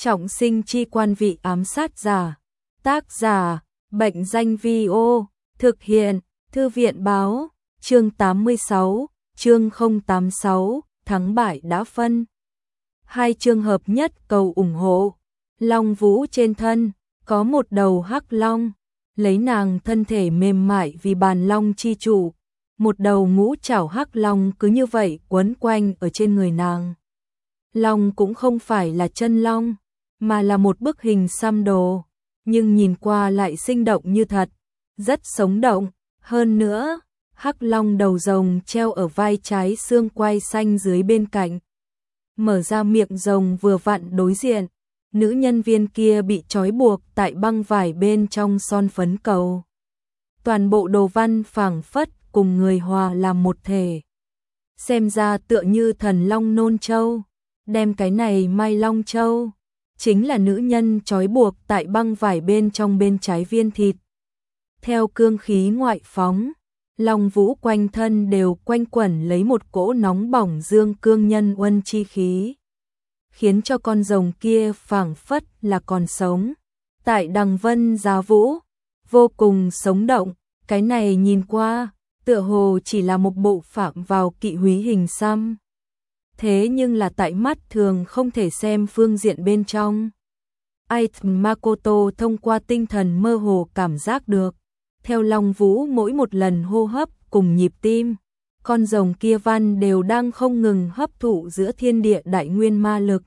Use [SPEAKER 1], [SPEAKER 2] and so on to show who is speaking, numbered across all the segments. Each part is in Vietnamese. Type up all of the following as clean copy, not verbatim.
[SPEAKER 1] Trọng sinh chi quan vị ám sát giả. Tác giả, Bệnh danh Vi-ô. Thực hiện, Thư viện báo. Chương 86, chương 086, thắng bại đã phân. Hai chương hợp nhất cầu ủng hộ. Long Vũ trên thân, có một đầu hắc long, lấy nàng thân thể mềm mại vì bàn long chi chủ. Một đầu ngũ trảo hắc long cứ như vậy quấn quanh ở trên người nàng. Long cũng không phải là chân long, mà là một bức hình xăm đồ, nhưng nhìn qua lại sinh động như thật, rất sống động. Hơn nữa, hắc long đầu rồng treo ở vai trái xương quai xanh dưới bên cạnh. Mở ra miệng rồng vừa vặn đối diện, nữ nhân viên kia bị trói buộc tại băng vải bên trong son phấn cầu. Toàn bộ đồ văn phảng phất cùng người hòa làm một thể. Xem ra tựa như thần long nôn châu, đem cái này mai long châu, chính là nữ nhân trói buộc tại băng vải bên trong bên trái viên thịt. Theo cương khí ngoại phóng, Long Vũ quanh thân đều quanh quẩn lấy một cỗ nóng bỏng dương cương nhân uân chi khí, khiến cho con rồng kia phảng phất là còn sống. Tại đằng vân giá vũ, vô cùng sống động, cái này nhìn qua, tựa hồ chỉ là một bộ phạm vào kỵ húy hình xăm. Thế nhưng là tại mắt thường không thể xem phương diện bên trong. Aitm Makoto thông qua tinh thần mơ hồ cảm giác được, theo Long Vũ mỗi một lần hô hấp cùng nhịp tim, con rồng kia văn đều đang không ngừng hấp thụ giữa thiên địa đại nguyên ma lực.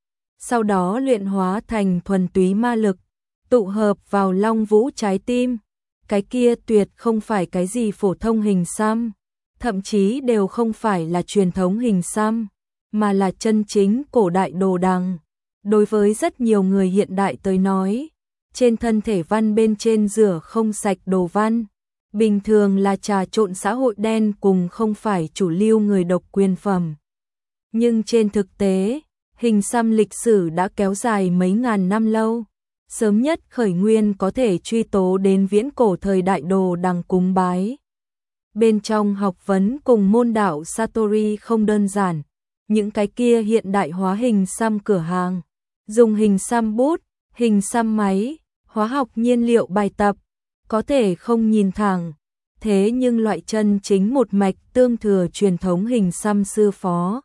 [SPEAKER 1] Sau đó luyện hóa thành thuần túy ma lực, tụ hợp vào Long Vũ trái tim. Cái kia tuyệt không phải cái gì phổ thông hình xăm, thậm chí đều không phải là truyền thống hình xăm, mà là chân chính cổ đại đồ đằng. Đối với rất nhiều người hiện đại tới nói, trên thân thể văn bên trên rửa không sạch đồ văn, bình thường là trà trộn xã hội đen cùng không phải chủ lưu người độc quyền phẩm. Nhưng trên thực tế, hình xăm lịch sử đã kéo dài mấy ngàn năm lâu. Sớm nhất khởi nguyên có thể truy tố đến viễn cổ thời đại đồ đằng cúng bái. Bên trong học vấn cùng môn đạo Satori không đơn giản, những cái kia hiện đại hóa hình xăm cửa hàng, dùng hình xăm bút, hình xăm máy, hóa học nhiên liệu bài tập, có thể không nhìn thẳng, thế nhưng loại chân chính một mạch tương thừa truyền thống hình xăm sư phó.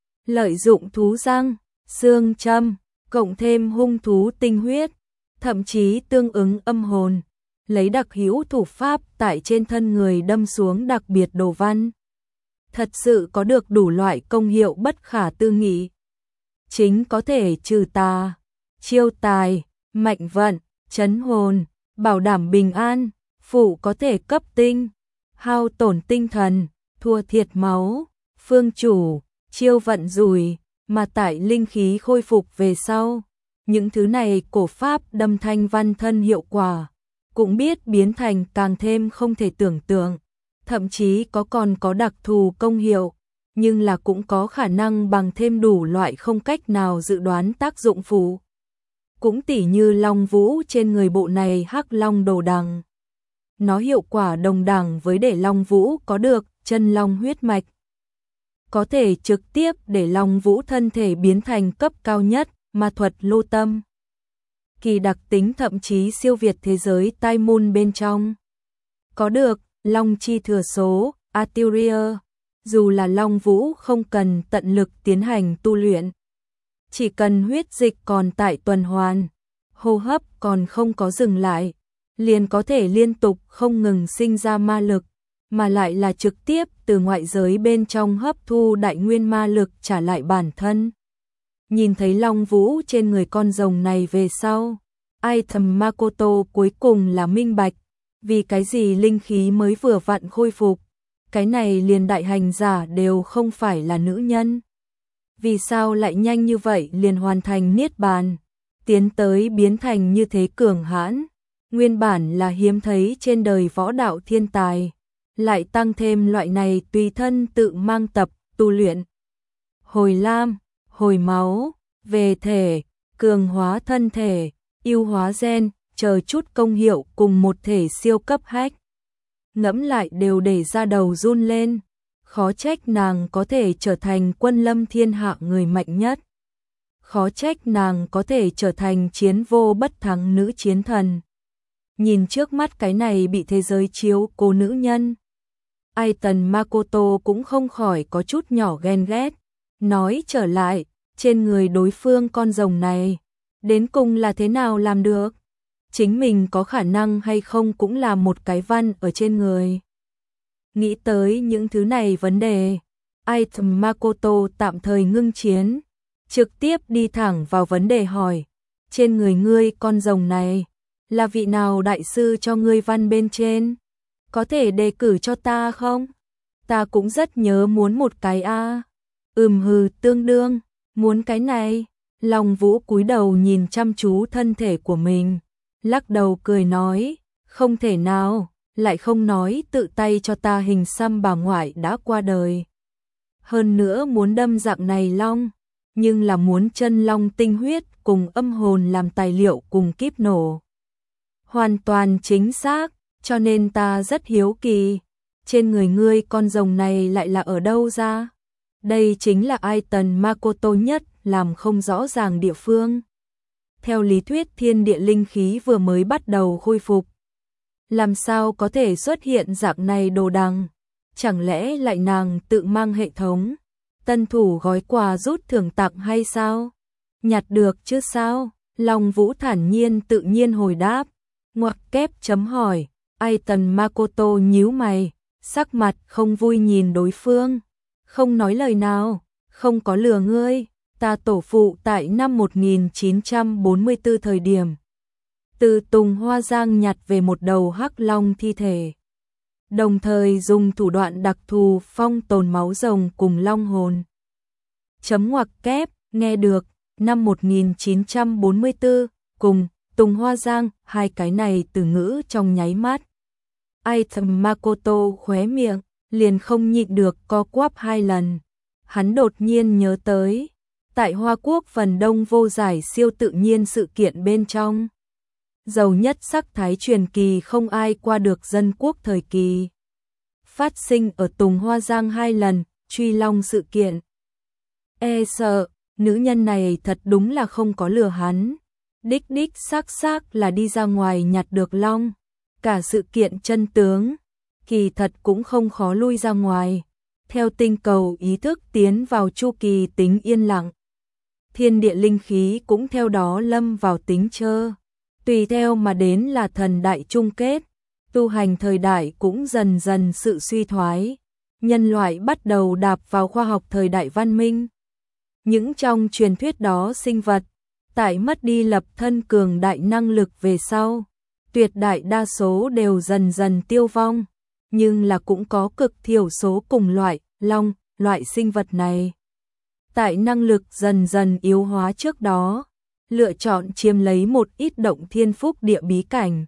[SPEAKER 1] Lợi dụng thú răng, xương châm, cộng thêm hung thú tinh huyết, thậm chí tương ứng âm hồn, lấy đặc hữu thủ pháp tại trên thân người đâm xuống đặc biệt đồ văn. Thật sự có được đủ loại công hiệu bất khả tư nghị. Chính có thể trừ tà, chiêu tài, mạnh vận, trấn hồn, bảo đảm bình an, phụ có thể cấp tinh, hao tổn tinh thần, thua thiệt máu, phương chủ, chiêu vận rủi, mà tại linh khí khôi phục về sau. Những thứ này cổ pháp đâm thanh văn thân hiệu quả, cũng biết biến thành càng thêm không thể tưởng tượng, thậm chí còn có đặc thù công hiệu, nhưng là cũng có khả năng bằng thêm đủ loại không cách nào dự đoán tác dụng phụ. Cũng tỉ như Long Vũ trên người bộ này hắc long đồ đằng. Nó hiệu quả đồng đẳng với để Long Vũ có được chân long huyết mạch. Có thể trực tiếp để Long Vũ thân thể biến thành cấp cao nhất, ma thuật lô tâm. Kỳ đặc tính thậm chí siêu việt thế giới tai môn bên trong. Có được long chi thừa số, Artyria, dù là Long Vũ không cần tận lực tiến hành tu luyện. Chỉ cần huyết dịch còn tại tuần hoàn, hô hấp còn không có dừng lại, liền có thể liên tục không ngừng sinh ra ma lực, mà lại là trực tiếp từ ngoại giới bên trong hấp thu đại nguyên ma lực trả lại bản thân. Nhìn thấy Long Vũ trên người con rồng này về sau, Aitm Makoto cuối cùng là minh bạch, vì cái gì linh khí mới vừa vặn khôi phục, cái này liền đại hành giả đều không phải là nữ nhân. Vì sao lại nhanh như vậy liền hoàn thành niết bàn, tiến tới biến thành như thế cường hãn, nguyên bản là hiếm thấy trên đời võ đạo thiên tài, lại tăng thêm loại này tùy thân tự mang tập, tu luyện. Hồi lam, hồi máu, về thể, cường hóa thân thể, ưu hóa gen, chờ chút công hiệu cùng một thể siêu cấp hack. Ngẫm lại đều để ra đầu run lên, khó trách nàng có thể trở thành quân lâm thiên hạ người mạnh nhất. khó trách nàng có thể trở thành chiến vô bất thắng nữ chiến thần. Nhìn trước mắt cái này bị thế giới chiếu cố nữ nhân, Aiton Makoto cũng không khỏi có chút nhỏ ghen ghét, nói trở lại, trên người đối phương con rồng này, đến cùng là thế nào làm được? Chính mình có khả năng hay không cũng là một cái văn ở trên người. Nghĩ tới những thứ này vấn đề, Aiton Makoto tạm thời ngưng chiến, trực tiếp đi thẳng vào vấn đề hỏi, trên người ngươi con rồng này, là vị nào đại sư cho ngươi văn bên trên? Có thể đề cử cho ta không? Ta cũng rất nhớ muốn một cái a. Hừ, tương đương, muốn cái này. Long Vũ cúi đầu nhìn chăm chú thân thể của mình, lắc đầu cười nói, không thể nào, lại không nói tự tay cho ta hình xăm bà ngoại đã qua đời. Hơn nữa muốn đâm dạng này long, nhưng là muốn chân long tinh huyết cùng âm hồn làm tài liệu cùng kíp nổ. Hoàn toàn chính xác, cho nên ta rất hiếu kỳ, trên người ngươi con rồng này lại là ở đâu ra? Đây chính là Aiton Makoto nhất làm không rõ ràng địa phương. Theo lý thuyết thiên địa linh khí vừa mới bắt đầu khôi phục, làm sao có thể xuất hiện dạng này đồ đằng? Chẳng lẽ lại nàng tự mang hệ thống tân thủ gói quà rút thưởng tặng hay sao? Nhặt được chứ sao? Long Vũ thản nhiên tự nhiên hồi đáp. Ngoặc kép chấm hỏi, Aiton Makoto nhíu mày, sắc mặt không vui nhìn đối phương, không nói lời nào, không có lừa ngươi, ta tổ phụ tại năm 1944 thời điểm, từ Tùng Hoa Giang nhặt về một đầu hắc long thi thể, đồng thời dùng thủ đoạn đặc thù phong tồn máu rồng cùng long hồn. Chấm ngoặc kép, nghe được, năm 1944, cùng Tùng Hoa Giang, hai cái này từ ngữ trong nháy mắt. Aiton Makoto khóe miệng, liền không nhịn được co quắp hai lần. Hắn đột nhiên nhớ tới, tại Hoa Quốc phần đông vô giải siêu tự nhiên sự kiện bên trong. Giàu nhất sắc thái truyền kỳ không ai qua được dân quốc thời kỳ. Phát sinh ở Tùng Hoa Giang hai lần, truy long sự kiện. Sợ, nữ nhân này thật đúng là không có lừa hắn. Đích xác là đi ra ngoài nhặt được long. Cả sự kiện chân tướng, kỳ thật cũng không khó lui ra ngoài. Theo tinh cầu ý thức tiến vào chu kỳ tính yên lặng, thiên địa linh khí cũng theo đó lâm vào tính trơ. Tùy theo mà đến là thần đại chung kết, tu hành thời đại cũng dần dần sự suy thoái. Nhân loại bắt đầu đạp vào khoa học thời đại văn minh. Những trong truyền thuyết đó sinh vật, tại mất đi lập thân cường đại năng lực về sau, tuyệt đại đa số đều dần dần tiêu vong, nhưng là cũng có cực thiểu số cùng loại, long, loại sinh vật này. Tại năng lực dần dần yếu hóa trước đó, lựa chọn chiếm lấy một ít động thiên phúc địa bí cảnh.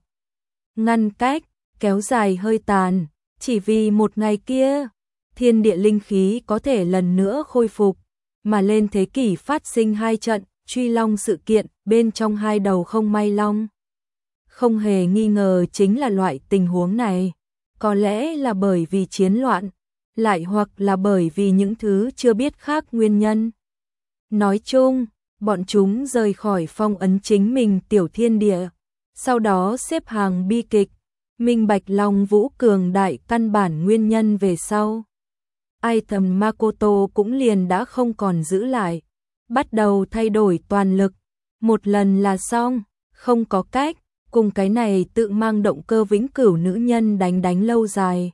[SPEAKER 1] Ngăn cách, kéo dài hơi tàn, chỉ vì một ngày kia, thiên địa linh khí có thể lần nữa khôi phục, mà lên thế kỷ phát sinh hai trận, truy long sự kiện, bên trong hai đầu không may long. Không hề nghi ngờ chính là loại tình huống này, có lẽ là bởi vì chiến loạn, lại hoặc là bởi vì những thứ chưa biết khác nguyên nhân. Nói chung, bọn chúng rời khỏi phong ấn chính mình tiểu thiên địa, sau đó xếp hàng bi kịch, minh bạch Long Vũ cường đại căn bản nguyên nhân về sau. Aiton Makoto cũng liền đã không còn giữ lại, bắt đầu thay đổi toàn lực, một lần là xong, không có cách, cùng cái này tự mang động cơ vĩnh cửu nữ nhân đánh lâu dài.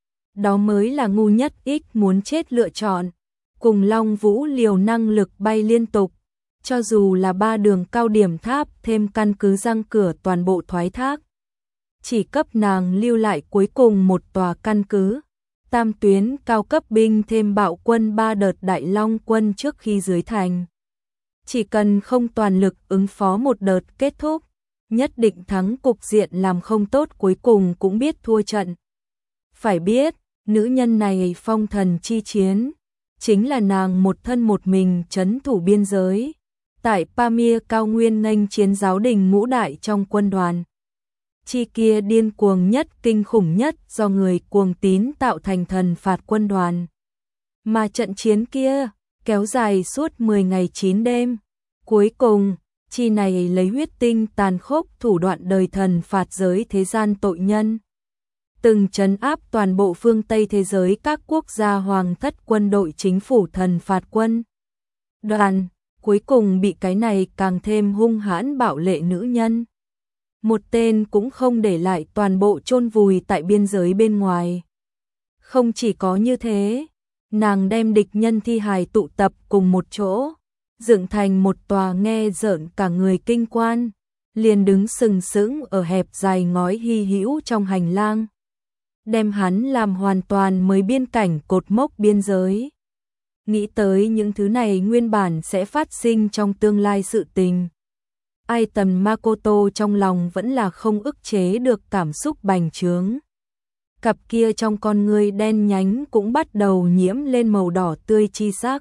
[SPEAKER 1] Đó mới là ngu nhất ích muốn chết lựa chọn, cùng Long Vũ liều năng lực bay liên tục, cho dù là 3 đường cao điểm tháp thêm căn cứ răng cửa toàn bộ thoái thác. Chỉ cấp nàng lưu lại cuối cùng một tòa căn cứ, tam tuyến cao cấp binh thêm bạo quân 3 đợt đại long quân trước khi dưới thành. Chỉ cần không toàn lực ứng phó một đợt kết thúc, nhất định thắng cục diện làm không tốt cuối cùng cũng biết thua trận. Phải biết, nữ nhân này phong thần chi chiến, chính là nàng một thân một mình trấn thủ biên giới, tại Pamir cao nguyên nghênh chiến giáo đình ngũ đại trong quân đoàn. Chi kia điên cuồng nhất kinh khủng nhất do người cuồng tín tạo thành thần phạt quân đoàn. Mà trận chiến kia, kéo dài suốt 10 ngày 9 đêm, Cuối cùng, chi này lấy huyết tinh tàn khốc thủ đoạn đời thần phạt giới thế gian tội nhân. Từng trấn áp toàn bộ phương Tây thế giới các quốc gia hoàng thất quân đội chính phủ thần phạt quân. Đoàn, cuối cùng bị cái này càng thêm hung hãn bạo lệ nữ nhân. Một tên cũng không để lại, toàn bộ chôn vùi tại biên giới bên ngoài. Không chỉ có như thế, nàng đem địch nhân thi hài tụ tập cùng một chỗ, dựng thành một tòa nghe rợn cả người kinh quan, liền đứng sừng sững ở hẹp dài ngói hy hữu trong hành lang. Đem hắn làm hoàn toàn mới biên cảnh cột mốc biên giới. Nghĩ tới những thứ này nguyên bản sẽ phát sinh trong tương lai sự tình. Ai Tần Makoto trong lòng vẫn là không ức chế được cảm xúc bành trướng. Cặp kia trong con ngươi đen nhánh cũng bắt đầu nhiễm lên màu đỏ tươi chi sắc.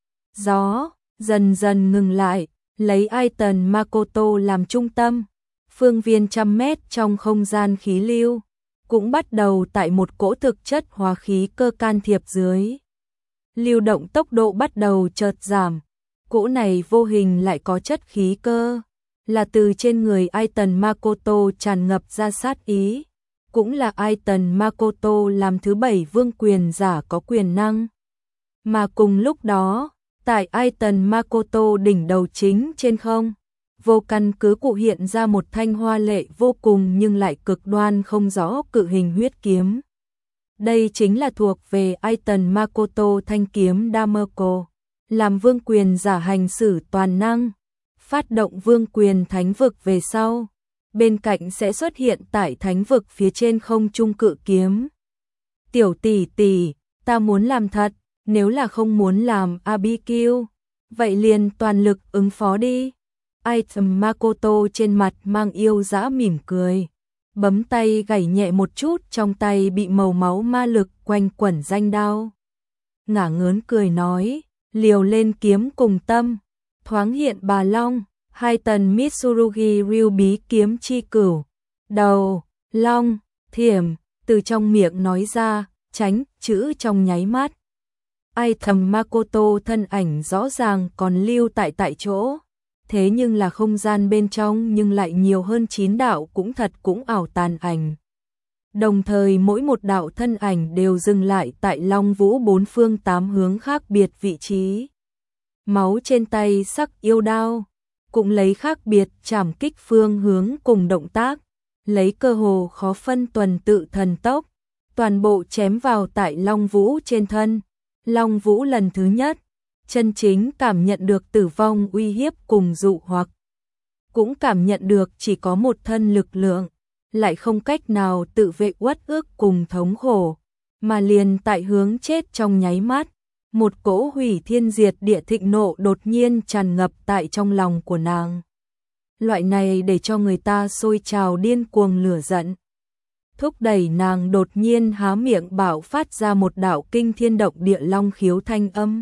[SPEAKER 1] Gió dần dần ngừng lại, lấy Ai Tần Makoto làm trung tâm, phương viên 100 mét trong không gian khí lưu cũng bắt đầu tại một cỗ thực chất hóa khí cơ can thiệp dưới. Lưu động tốc độ bắt đầu chợt giảm, cỗ này vô hình lại có chất khí cơ, là từ trên người Ai Tần Makoto tràn ngập ra sát ý, cũng là Ai Tần Makoto làm thứ 7 vương quyền giả có quyền năng. Mà cùng lúc đó, tại Ai Tần Makoto đỉnh đầu chính trên không, vô căn cứ cụ hiện ra một thanh hoa lệ vô cùng nhưng lại cực đoan không rõ cự hình huyết kiếm. Đây chính là thuộc về Ai Tần Makoto thanh kiếm Damerco, làm vương quyền giả hành xử toàn năng, phát động vương quyền thánh vực về sau. Bên cạnh sẽ xuất hiện tại thánh vực phía trên không trung cự kiếm. Tiểu tỷ tỷ, ta muốn làm thật, nếu là không muốn làm BBQ, vậy liền toàn lực ứng phó đi. Ai Tần Makoto trên mặt mang yêu dã mỉm cười, bấm tay gảy nhẹ một chút, trong tay bị màu máu ma lực quanh quẩn danh đao. Ngả ngớn cười nói, liều lên kiếm cùng tâm, thoáng hiện bà long, hai tần Mitsurugi Ryu bí kiếm chi cửu, đầu, long, thiểm, từ trong miệng nói ra, tránh, chữ trong nháy mắt. Ai Tần Makoto thân ảnh rõ ràng còn lưu tại chỗ, thế nhưng là không gian bên trong nhưng lại nhiều hơn 9 đạo cũng thật cũng ảo tàn ảnh. Đồng thời mỗi một đạo thân ảnh đều dừng lại tại Long Vũ bốn phương 8 hướng khác biệt vị trí. Máu trên tay sắc yêu đao, cũng lấy khác biệt trảm kích phương hướng cùng động tác, lấy cơ hồ khó phân tuần tự thần tốc, toàn bộ chém vào tại Long Vũ trên thân. Long Vũ lần thứ nhất chân chính cảm nhận được tử vong uy hiếp cùng dụ hoặc, cũng cảm nhận được chỉ có một thân lực lượng, lại không cách nào tự vệ uất ức cùng thống khổ, mà liền tại hướng chết trong nháy mắt, một cỗ hủy thiên diệt địa thịnh nộ đột nhiên tràn ngập tại trong lòng của nàng. Loại này để cho người ta sôi trào điên cuồng lửa giận, thúc đẩy nàng đột nhiên há miệng bạo phát ra một đạo kinh thiên động địa long khiếu thanh âm.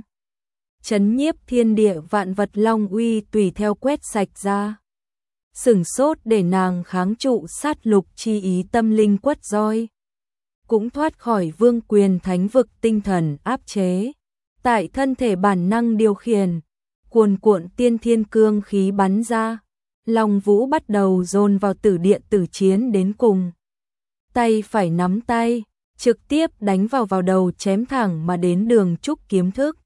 [SPEAKER 1] Chấn nhiếp thiên địa vạn vật long uy tùy theo quét sạch ra. Sửng sốt để nàng kháng trụ sát lục chi ý tâm linh quất roi. Cũng thoát khỏi vương quyền thánh vực tinh thần áp chế. Tại thân thể bản năng điều khiển, cuồn cuộn tiên thiên cương khí bắn ra. Long Vũ bắt đầu dồn vào tử địa tử chiến đến cùng. Tay phải nắm tay, trực tiếp đánh vào đầu chém thẳng mà đến đường trúc kiếm thức.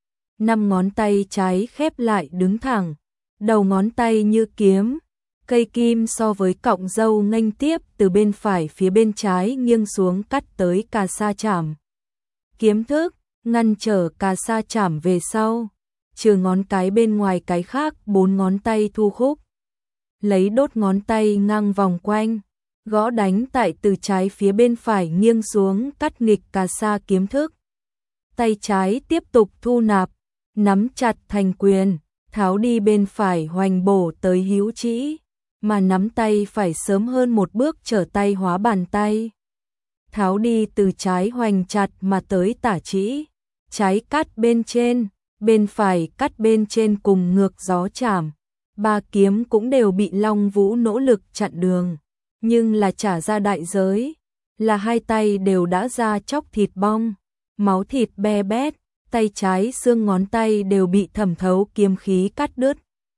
[SPEAKER 1] 5 ngón tay trái khép lại đứng thẳng, đầu ngón tay như kiếm, cây kim so với cọng râu nghênh tiếp từ bên phải phía bên trái nghiêng xuống cắt tới cà sa chảm. Kiếm thức, ngăn trở cà sa chảm về sau, trừ ngón cái bên ngoài cái khác 4 ngón tay thu khúc. Lấy đốt ngón tay ngang vòng quanh, gõ đánh tại từ trái phía bên phải nghiêng xuống cắt nghịch cà sa kiếm thức. Tay trái tiếp tục thu nạp, nắm chặt thành quyền, tháo đi bên phải hoành bổ tới hữu chỉ, mà nắm tay phải sớm hơn một bước trở tay hóa bàn tay. Tháo đi từ trái hoành chặt mà tới tả chỉ, trái cắt bên trên, bên phải cắt bên trên cùng ngược gió chảm. 3 kiếm cũng đều bị Long Vũ nỗ lực chặn đường, nhưng là trả ra đại giới, là hai tay đều đã ra chóc thịt bong, máu thịt be bét, tay trái xương ngón tay đều bị thẩm thấu kiếm khí cắt đứt.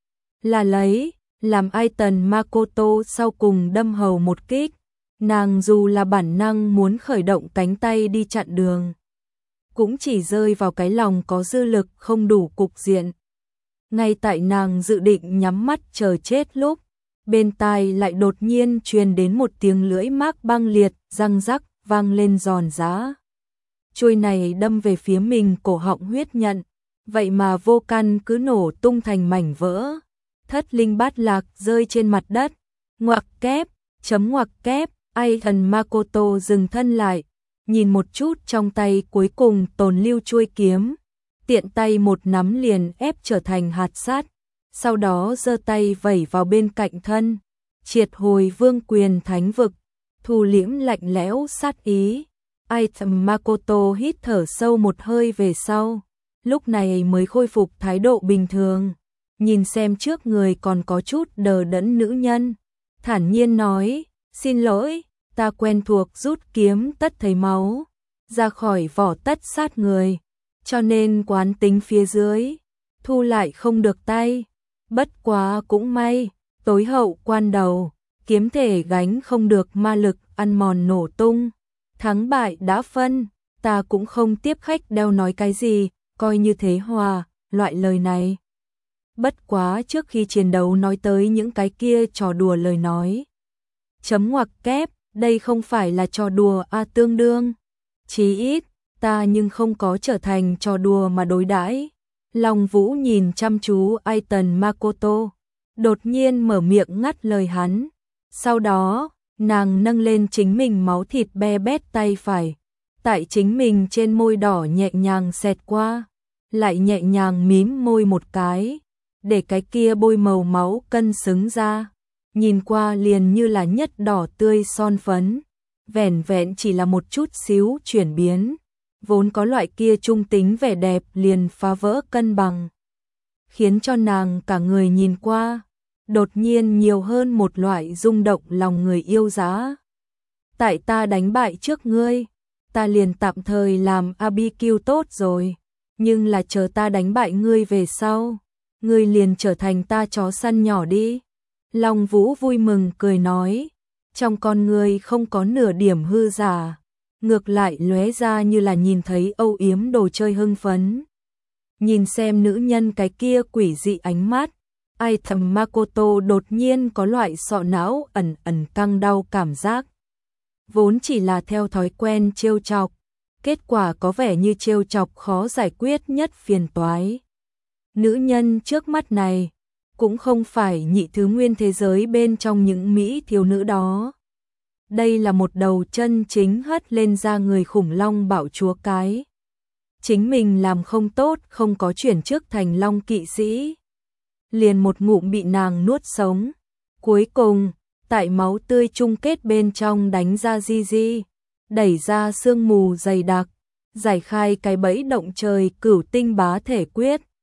[SPEAKER 1] là lấy, làm Aiton Makoto sau cùng đâm hầu một kích. Nàng dù là bản năng muốn khởi động cánh tay đi chặn đường, cũng chỉ rơi vào cái lòng có dư lực không đủ cục diện. Ngay tại nàng dự định nhắm mắt chờ chết lúc, bên tai lại đột nhiên truyền đến một tiếng lưỡi mác băng liệt, răng rắc, vang lên giòn giã. Chuôi này đâm về phía mình cổ họng huyết nhận, vậy mà vô căn cứ nổ tung thành mảnh vỡ. Thất linh bát lạc rơi trên mặt đất. Ngoặc kép, chấm ngoặc kép, Aiton Makoto dừng thân lại, nhìn một chút trong tay cuối cùng tồn lưu chuôi kiếm, tiện tay một nắm liền ép trở thành hạt sát, sau đó giơ tay vẩy vào bên cạnh thân, triệt hồi vương quyền thánh vực, thu liễm lạnh lẽo sát ý. Aiton Makoto hít thở sâu một hơi về sau, lúc này mới khôi phục thái độ bình thường, nhìn xem trước người còn có chút đờ đẫn nữ nhân, thản nhiên nói, xin lỗi, ta quen thuộc rút kiếm tất thấy máu, ra khỏi vỏ tất sát người, cho nên quán tính phía dưới, thu lại không được tay, bất quá cũng may, tối hậu quan đầu, kiếm thể gánh không được ma lực ăn mòn nổ tung, thắng bại đã phân, ta cũng không tiếp khách đeo nói cái gì, coi như thế hòa, loại lời này. Bất quá trước khi chiến đấu nói tới những cái kia trò đùa lời nói. Chấm ngoặc kép, đây không phải là trò đùa tương đương. Chí ít, ta nhưng không có trở thành trò đùa mà đối đãi. Long Vũ nhìn chăm chú Aiton Makoto, đột nhiên mở miệng ngắt lời hắn. Sau đó, nàng nâng lên chính mình máu thịt be bét tay phải, tại chính mình trên môi đỏ nhẹ nhàng xẹt qua, lại nhẹ nhàng mím môi một cái, để cái kia bôi màu máu cân xứng ra, nhìn qua liền như là nhất đỏ tươi son phấn, vẻn vẹn chỉ là một chút xíu chuyển biến, vốn có loại kia trung tính vẻ đẹp liền phá vỡ cân bằng, khiến cho nàng cả người nhìn qua, đột nhiên nhiều hơn một loại rung động lòng người yêu giá. Tại ta đánh bại trước ngươi, ta liền tạm thời làm BBQ tốt rồi, nhưng là chờ ta đánh bại ngươi về sau, ngươi liền trở thành ta chó săn nhỏ đi. Long Vũ vui mừng cười nói, trong con ngươi không có nửa điểm hư giả, ngược lại lóe ra như là nhìn thấy âu yếm đồ chơi hưng phấn. Nhìn xem nữ nhân cái kia quỷ dị ánh mắt, Aiton Makoto đột nhiên có loại sọ não ẩn ẩn căng đau cảm giác. Vốn chỉ là theo thói quen trêu chọc, kết quả có vẻ như trêu chọc khó giải quyết nhất phiền toái. Nữ nhân trước mắt này cũng không phải nhị thứ nguyên thế giới bên trong những mỹ thiếu nữ đó. Đây là một đầu chân chính hất lên ra người khủng long bạo chúa cái. Chính mình làm không tốt, không có chuyển chức thành long kỵ sĩ, liền một ngụm bị nàng nuốt sống. Cuối cùng, tại máu tươi chung kết bên trong đánh ra Gigi, đẩy ra sương mù dày đặc, giải khai cái bẫy động trời cửu tinh bá thể quyết.